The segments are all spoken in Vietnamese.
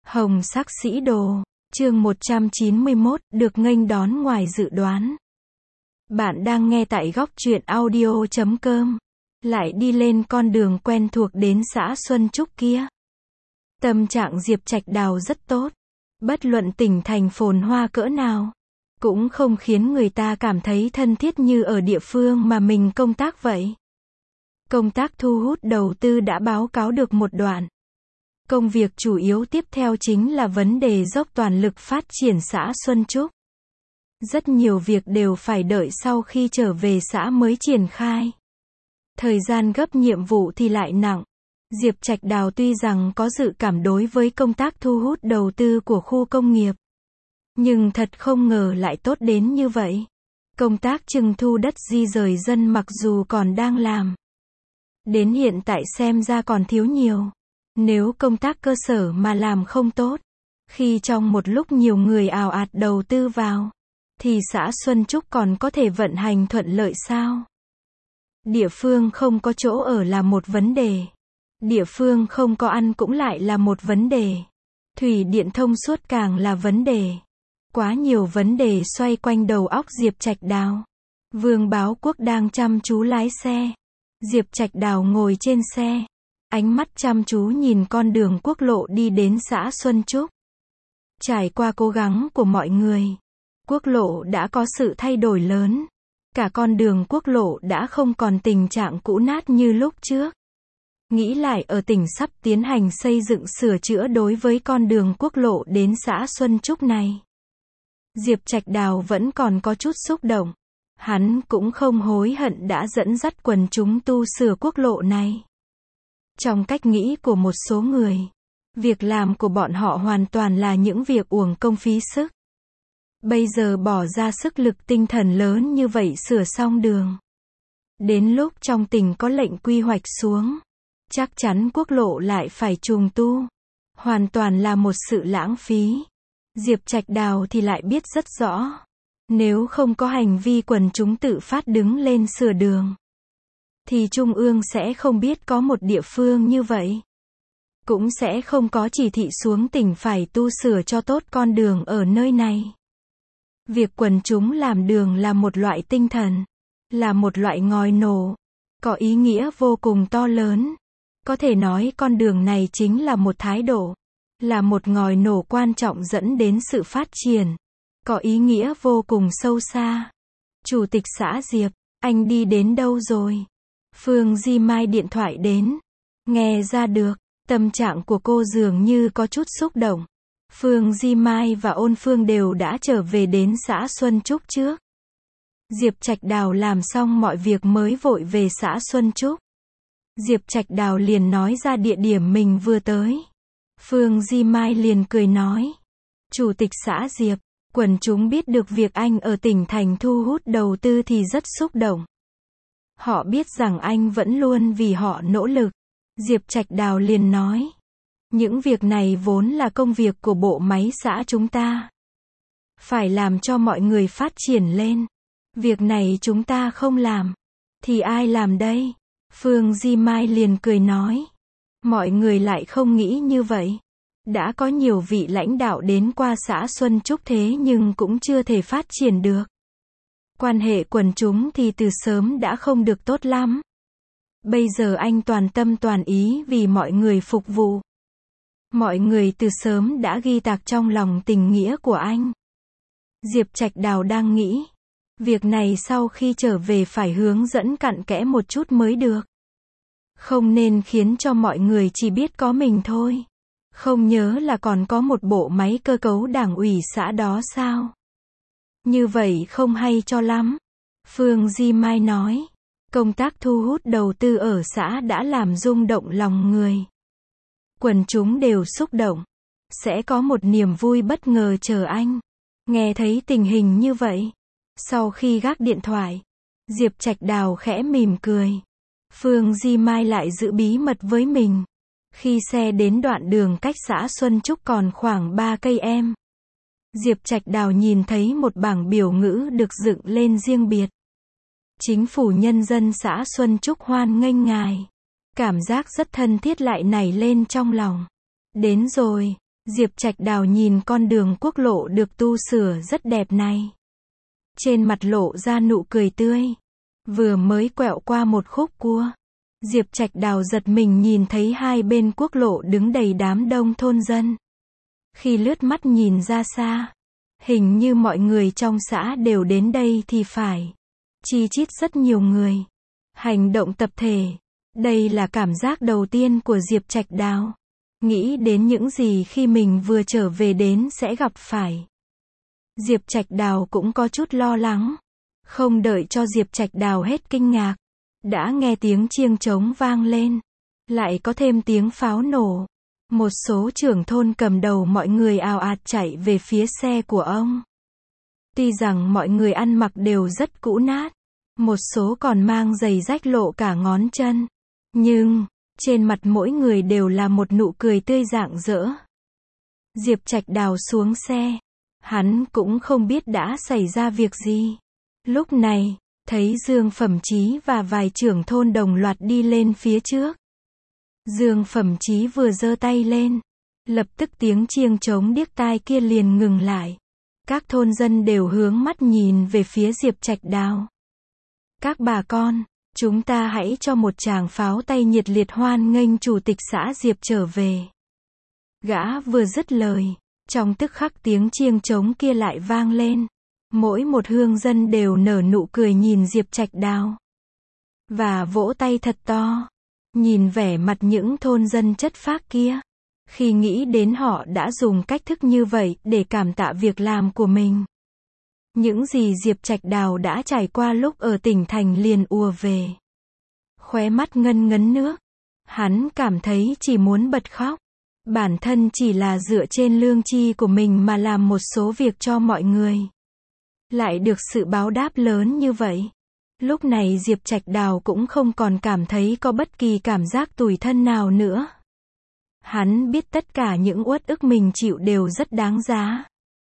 Hồng sắc sĩ đồ, chương 191, được nghênh đón ngoài dự đoán. Bạn đang nghe tại góc truyện audio.com. Lại đi lên con đường quen thuộc đến xã Xuân Trúc kia. Tâm trạng Diệp Trạch Đào rất tốt. Bất luận tỉnh thành phồn hoa cỡ nào, cũng không khiến người ta cảm thấy thân thiết như ở địa phương mà mình công tác vậy. Công tác thu hút đầu tư đã báo cáo được một đoạn. Công việc chủ yếu tiếp theo chính là vấn đề dốc toàn lực phát triển xã Xuân Trúc. Rất nhiều việc đều phải đợi sau khi trở về xã mới triển khai. Thời gian gấp nhiệm vụ thì lại nặng. Diệp Trạch Đào tuy rằng có dự cảm đối với công tác thu hút đầu tư của khu công nghiệp, nhưng thật không ngờ lại tốt đến như vậy. Công tác trưng thu đất di rời dân mặc dù còn đang làm, đến hiện tại xem ra còn thiếu nhiều. Nếu công tác cơ sở mà làm không tốt, khi trong một lúc nhiều người ào ạt đầu tư vào, thì xã Xuân Trúc còn có thể vận hành thuận lợi sao? Địa phương không có chỗ ở là một vấn đề. Địa phương không có ăn cũng lại là một vấn đề. Thủy điện thông suốt càng là vấn đề. Quá nhiều vấn đề xoay quanh đầu óc Diệp Trạch Đào. Vương Báo Quốc đang chăm chú lái xe. Diệp Trạch Đào ngồi trên xe, ánh mắt chăm chú nhìn con đường quốc lộ đi đến xã Xuân Trúc. Trải qua cố gắng của mọi người, quốc lộ đã có sự thay đổi lớn. Cả con đường quốc lộ đã không còn tình trạng cũ nát như lúc trước. Nghĩ lại ở tỉnh sắp tiến hành xây dựng sửa chữa đối với con đường quốc lộ đến xã Xuân Trúc này, Diệp Trạch Đào vẫn còn có chút xúc động. Hắn cũng không hối hận đã dẫn dắt quần chúng tu sửa quốc lộ này. Trong cách nghĩ của một số người, việc làm của bọn họ hoàn toàn là những việc uổng công phí sức. Bây giờ bỏ ra sức lực tinh thần lớn như vậy sửa xong đường. Đến lúc trong tỉnh có lệnh quy hoạch xuống, chắc chắn quốc lộ lại phải trùng tu. Hoàn toàn là một sự lãng phí. Diệp Trạch Đào thì lại biết rất rõ. Nếu không có hành vi quần chúng tự phát đứng lên sửa đường, thì Trung ương sẽ không biết có một địa phương như vậy. Cũng sẽ không có chỉ thị xuống tỉnh phải tu sửa cho tốt con đường ở nơi này. Việc quần chúng làm đường là một loại tinh thần, là một loại ngòi nổ, có ý nghĩa vô cùng to lớn. Có thể nói con đường này chính là một thái độ, là một ngòi nổ quan trọng dẫn đến sự phát triển, có ý nghĩa vô cùng sâu xa. Chủ tịch xã Diệp, anh đi đến đâu rồi? Phương Di Mai điện thoại đến. Nghe ra được, tâm trạng của cô dường như có chút xúc động. Phương Di Mai và Ôn Phương đều đã trở về đến xã Xuân Trúc trước. Diệp Trạch Đào làm xong mọi việc mới vội về xã Xuân Trúc. Diệp Trạch Đào liền nói ra địa điểm mình vừa tới. Phương Di Mai liền cười nói: Chủ tịch xã Diệp, quần chúng biết được việc anh ở tỉnh thành thu hút đầu tư thì rất xúc động. Họ biết rằng anh vẫn luôn vì họ nỗ lực. Diệp Trạch Đào liền nói: những việc này vốn là công việc của bộ máy xã chúng ta. Phải làm cho mọi người phát triển lên. Việc này chúng ta không làm, thì ai làm đây? Phương Di Mai liền cười nói: mọi người lại không nghĩ như vậy. Đã có nhiều vị lãnh đạo đến qua xã Xuân Trúc thế nhưng cũng chưa thể phát triển được. Quan hệ quần chúng thì từ sớm đã không được tốt lắm. Bây giờ anh toàn tâm toàn ý vì mọi người phục vụ. Mọi người từ sớm đã ghi tạc trong lòng tình nghĩa của anh. Diệp Trạch Đào đang nghĩ, việc này sau khi trở về phải hướng dẫn cặn kẽ một chút mới được. Không nên khiến cho mọi người chỉ biết có mình thôi. Không nhớ là còn có một bộ máy cơ cấu đảng ủy xã đó sao? Như vậy không hay cho lắm. Phương Di Mai nói, công tác thu hút đầu tư ở xã đã làm rung động lòng người. Quần chúng đều xúc động. Sẽ có một niềm vui bất ngờ chờ anh. Nghe thấy tình hình như vậy, sau khi gác điện thoại, Diệp Trạch Đào khẽ mỉm cười. Phương Di Mai lại giữ bí mật với mình. Khi xe đến đoạn đường cách xã Xuân Trúc còn khoảng 3 cây em, Diệp Trạch Đào nhìn thấy một bảng biểu ngữ được dựng lên riêng biệt. Chính phủ nhân dân xã Xuân Trúc hoan nghênh ngài. Cảm giác rất thân thiết lại nảy lên trong lòng. Đến rồi, Diệp Trạch Đào nhìn con đường quốc lộ được tu sửa rất đẹp này. Trên mặt lộ ra nụ cười tươi. Vừa mới quẹo qua một khúc cua, Diệp Trạch Đào giật mình nhìn thấy hai bên quốc lộ đứng đầy đám đông thôn dân. Khi lướt mắt nhìn ra xa, hình như mọi người trong xã đều đến đây thì phải. Chi chít rất nhiều người. Hành động tập thể. Đây là cảm giác đầu tiên của Diệp Trạch Đào. Nghĩ đến những gì khi mình vừa trở về đến sẽ gặp phải. Diệp Trạch Đào cũng có chút lo lắng. Không đợi cho Diệp Trạch Đào hết kinh ngạc, đã nghe tiếng chiêng trống vang lên. Lại có thêm tiếng pháo nổ. Một số trưởng thôn cầm đầu mọi người ào ạt chạy về phía xe của ông. Tuy rằng mọi người ăn mặc đều rất cũ nát, một số còn mang giày rách lộ cả ngón chân, nhưng trên mặt mỗi người đều là một nụ cười tươi rạng rỡ. Diệp Trạch Đào xuống xe, hắn cũng không biết đã xảy ra việc gì. Lúc này, thấy Dương Phẩm Chí và vài trưởng thôn đồng loạt đi lên phía trước. Dương Phẩm Chí vừa giơ tay lên, lập tức tiếng chiêng trống điếc tai kia liền ngừng lại. Các thôn dân đều hướng mắt nhìn về phía Diệp Trạch Đào. Các bà con, chúng ta hãy cho một tràng pháo tay nhiệt liệt hoan nghênh chủ tịch xã Diệp trở về. Gã vừa dứt lời, trong tức khắc tiếng chiêng trống kia lại vang lên. Mỗi một hương dân đều nở nụ cười nhìn Diệp Trạch Đào. Và vỗ tay thật to. Nhìn vẻ mặt những thôn dân chất phác kia. Khi nghĩ đến họ đã dùng cách thức như vậy để cảm tạ việc làm của mình. Những gì Diệp Trạch Đào đã trải qua lúc ở tỉnh thành liền ùa về. Khóe mắt ngân ngấn nước. Hắn cảm thấy chỉ muốn bật khóc. Bản thân chỉ là dựa trên lương tri của mình mà làm một số việc cho mọi người. Lại được sự báo đáp lớn như vậy. Lúc này Diệp Trạch Đào cũng không còn cảm thấy có bất kỳ cảm giác tủi thân nào nữa. Hắn biết tất cả những uất ức mình chịu đều rất đáng giá.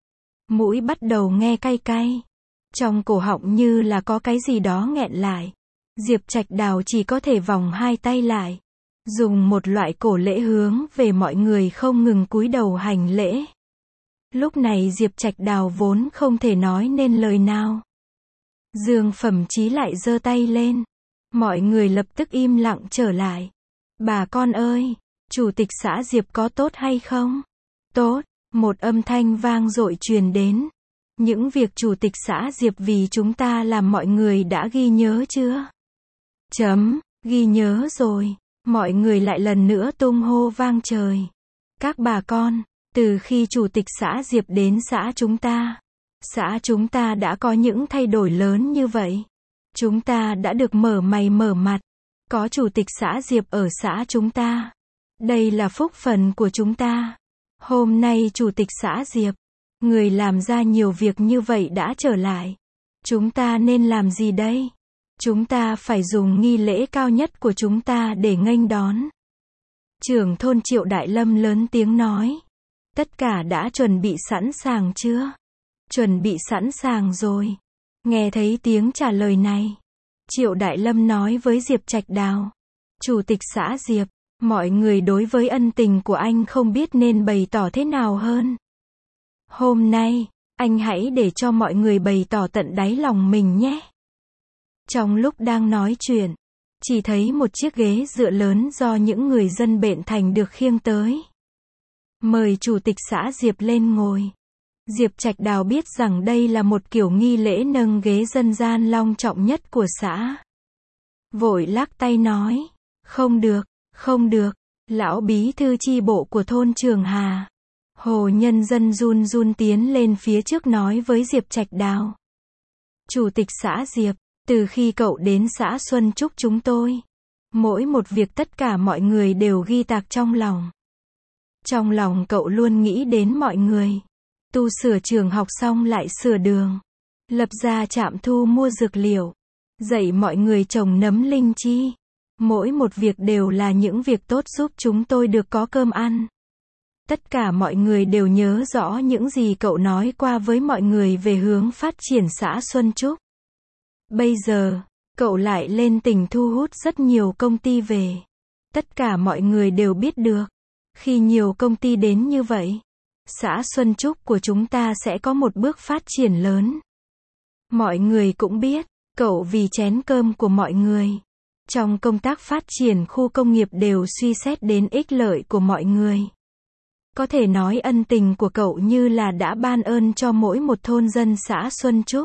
Mũi bắt đầu nghe cay cay. Trong cổ họng như là có cái gì đó nghẹn lại. Diệp Trạch Đào chỉ có thể vòng hai tay lại. Dùng một loại cổ lễ hướng về mọi người không ngừng cúi đầu hành lễ. Lúc này Diệp Trạch Đào vốn không thể nói nên lời nào. Dương Phẩm Chí lại giơ tay lên. Mọi người lập tức im lặng trở lại. Bà con ơi, chủ tịch xã Diệp có tốt hay không? Tốt, một âm thanh vang dội truyền đến. Những việc chủ tịch xã Diệp vì chúng ta làm mọi người đã ghi nhớ chưa? Ghi nhớ rồi. Mọi người lại lần nữa tung hô vang trời. Các bà con, từ khi chủ tịch xã Diệp đến xã chúng ta đã có những thay đổi lớn như vậy. Chúng ta đã được mở mày mở mặt. Có chủ tịch xã Diệp ở xã chúng ta. Đây là phúc phần của chúng ta. Hôm nay chủ tịch xã Diệp, người làm ra nhiều việc như vậy đã trở lại. Chúng ta nên làm gì đây? Chúng ta phải dùng nghi lễ cao nhất của chúng ta để nghênh đón. Trưởng thôn Triệu Đại Lâm lớn tiếng nói. Tất cả đã chuẩn bị sẵn sàng chưa? Chuẩn bị sẵn sàng rồi. Nghe thấy tiếng trả lời này, Triệu Đại Lâm nói với Diệp Trạch Đào. Chủ tịch xã Diệp, mọi người đối với ân tình của anh không biết nên bày tỏ thế nào hơn. Hôm nay, anh hãy để cho mọi người bày tỏ tận đáy lòng mình nhé. Trong lúc đang nói chuyện, chỉ thấy một chiếc ghế dựa lớn do những người dân bệnh thành được khiêng tới. Mời chủ tịch xã Diệp lên ngồi. Diệp Trạch Đào biết rằng đây là một kiểu nghi lễ nâng ghế dân gian long trọng nhất của xã. Vội lắc tay nói, không được, lão bí thư chi bộ của thôn Trường Hà. Hồ nhân dân run run tiến lên phía trước nói với Diệp Trạch Đào. Chủ tịch xã Diệp, từ khi cậu đến xã Xuân Trúc chúng tôi, mỗi một việc tất cả mọi người đều ghi tạc trong lòng. Trong lòng cậu luôn nghĩ đến mọi người. Tu sửa trường học xong lại sửa đường. Lập ra trạm thu mua dược liệu. Dạy mọi người trồng nấm linh chi. Mỗi một việc đều là những việc tốt giúp chúng tôi được có cơm ăn. Tất cả mọi người đều nhớ rõ những gì cậu nói qua với mọi người về hướng phát triển xã Xuân Trúc. Bây giờ, cậu lại lên tỉnh thu hút rất nhiều công ty về. Tất cả mọi người đều biết được. Khi nhiều công ty đến như vậy, xã Xuân Trúc của chúng ta sẽ có một bước phát triển lớn. Mọi người cũng biết, cậu vì chén cơm của mọi người. Trong công tác phát triển khu công nghiệp đều suy xét đến ích lợi của mọi người. Có thể nói ân tình của cậu như là đã ban ơn cho mỗi một thôn dân xã Xuân Trúc.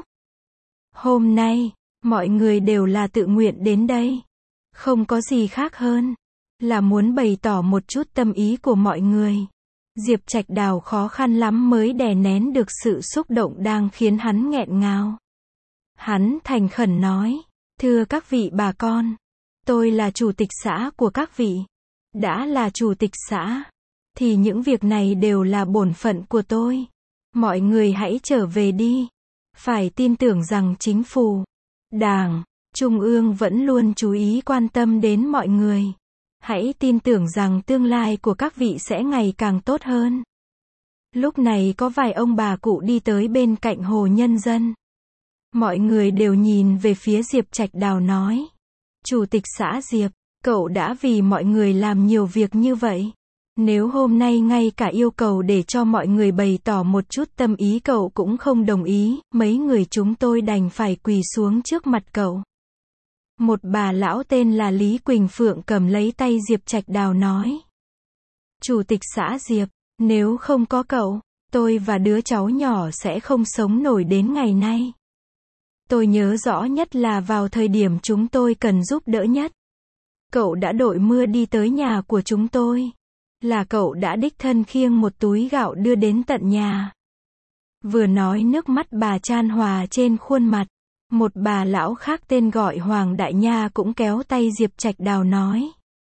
Hôm nay, mọi người đều là tự nguyện đến đây. Không có gì khác hơn là muốn bày tỏ một chút tâm ý của mọi người. Diệp Trạch Đào khó khăn lắm mới đè nén được sự xúc động đang khiến hắn nghẹn ngào. Hắn thành khẩn nói, thưa các vị bà con, tôi là chủ tịch xã của các vị. Đã là chủ tịch xã, thì những việc này đều là bổn phận của tôi. Mọi người hãy trở về đi. Phải tin tưởng rằng chính phủ, Đảng, Trung ương vẫn luôn chú ý quan tâm đến mọi người. Hãy tin tưởng rằng tương lai của các vị sẽ ngày càng tốt hơn. Lúc này có vài ông bà cụ đi tới bên cạnh Hồ Nhân Dân. Mọi người đều nhìn về phía Diệp Trạch Đào nói. Chủ tịch xã Diệp, cậu đã vì mọi người làm nhiều việc như vậy. Nếu hôm nay ngay cả yêu cầu để cho mọi người bày tỏ một chút tâm ý cậu cũng không đồng ý, mấy người chúng tôi đành phải quỳ xuống trước mặt cậu. Một bà lão tên là Lý Quỳnh Phượng cầm lấy tay Diệp Trạch Đào nói. Chủ tịch xã Diệp, nếu không có cậu, tôi và đứa cháu nhỏ sẽ không sống nổi đến ngày nay. Tôi nhớ rõ nhất là vào thời điểm chúng tôi cần giúp đỡ nhất. Cậu đã đội mưa đi tới nhà của chúng tôi. Là cậu đã đích thân khiêng một túi gạo đưa đến tận nhà. Vừa nói nước mắt bà chan hòa trên khuôn mặt. Một bà lão khác tên gọi Hoàng Đại Nha cũng kéo tay Diệp Trạch Đào nói.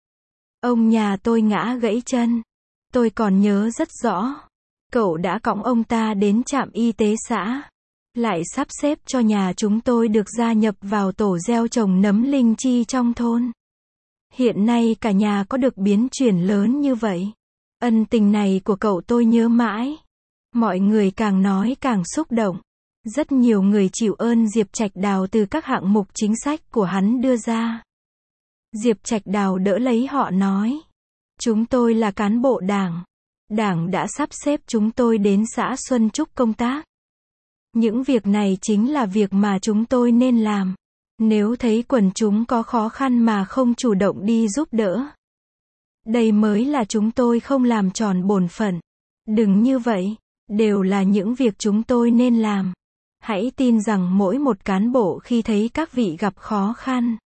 Ông nhà tôi ngã gãy chân. Tôi còn nhớ rất rõ. Cậu đã cõng ông ta đến trạm y tế xã. Lại sắp xếp cho nhà chúng tôi được gia nhập vào tổ gieo trồng nấm linh chi trong thôn. Hiện nay cả nhà có được biến chuyển lớn như vậy. Ân tình này của cậu tôi nhớ mãi. Mọi người càng nói càng xúc động. Rất nhiều người chịu ơn Diệp Trạch Đào từ các hạng mục chính sách của hắn đưa ra. Diệp Trạch Đào đỡ lấy họ nói. Chúng tôi là cán bộ đảng. Đảng đã sắp xếp chúng tôi đến xã Xuân Trúc công tác. Những việc này chính là việc mà chúng tôi nên làm. Nếu thấy quần chúng có khó khăn mà không chủ động đi giúp đỡ. Đây mới là chúng tôi không làm tròn bổn phận. Đừng như vậy, đều là những việc chúng tôi nên làm. Hãy tin rằng mỗi một cán bộ khi thấy các vị gặp khó khăn,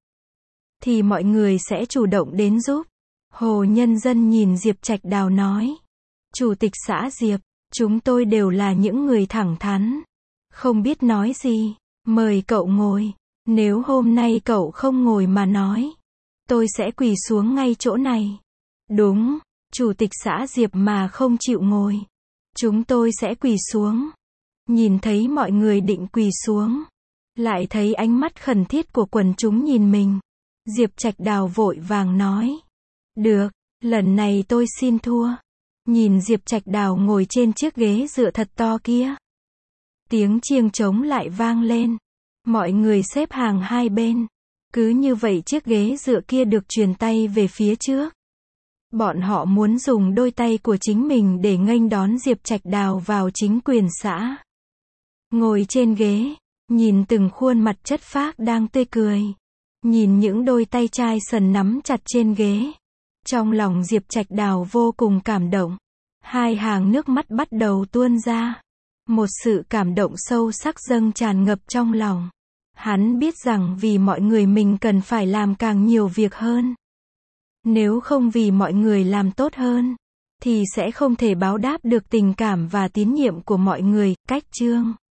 thì mọi người sẽ chủ động đến giúp. Hồ Nhân Dân nhìn Diệp Trạch Đào nói. Chủ tịch xã Diệp, chúng tôi đều là những người thẳng thắn. Không biết nói gì, mời cậu ngồi. Nếu hôm nay cậu không ngồi mà nói, tôi sẽ quỳ xuống ngay chỗ này. Đúng, chủ tịch xã Diệp mà không chịu ngồi, chúng tôi sẽ quỳ xuống. Nhìn thấy mọi người định quỳ xuống, lại thấy ánh mắt khẩn thiết của quần chúng nhìn mình. Diệp Trạch Đào vội vàng nói. Được, lần này tôi xin thua. Nhìn Diệp Trạch Đào ngồi trên chiếc ghế dựa thật to kia. Tiếng chiêng trống lại vang lên. Mọi người xếp hàng hai bên. Cứ như vậy chiếc ghế dựa kia được truyền tay về phía trước. Bọn họ muốn dùng đôi tay của chính mình để nghênh đón Diệp Trạch Đào vào chính quyền xã. Ngồi trên ghế, nhìn từng khuôn mặt chất phác đang tươi cười. Nhìn những đôi tay trai sần nắm chặt trên ghế. Trong lòng Diệp Trạch Đào vô cùng cảm động. Hai hàng nước mắt bắt đầu tuôn ra. Một sự cảm động sâu sắc dâng tràn ngập trong lòng. Hắn biết rằng vì mọi người mình cần phải làm càng nhiều việc hơn. Nếu không vì mọi người làm tốt hơn, thì sẽ không thể báo đáp được tình cảm và tín nhiệm của mọi người. Cách chương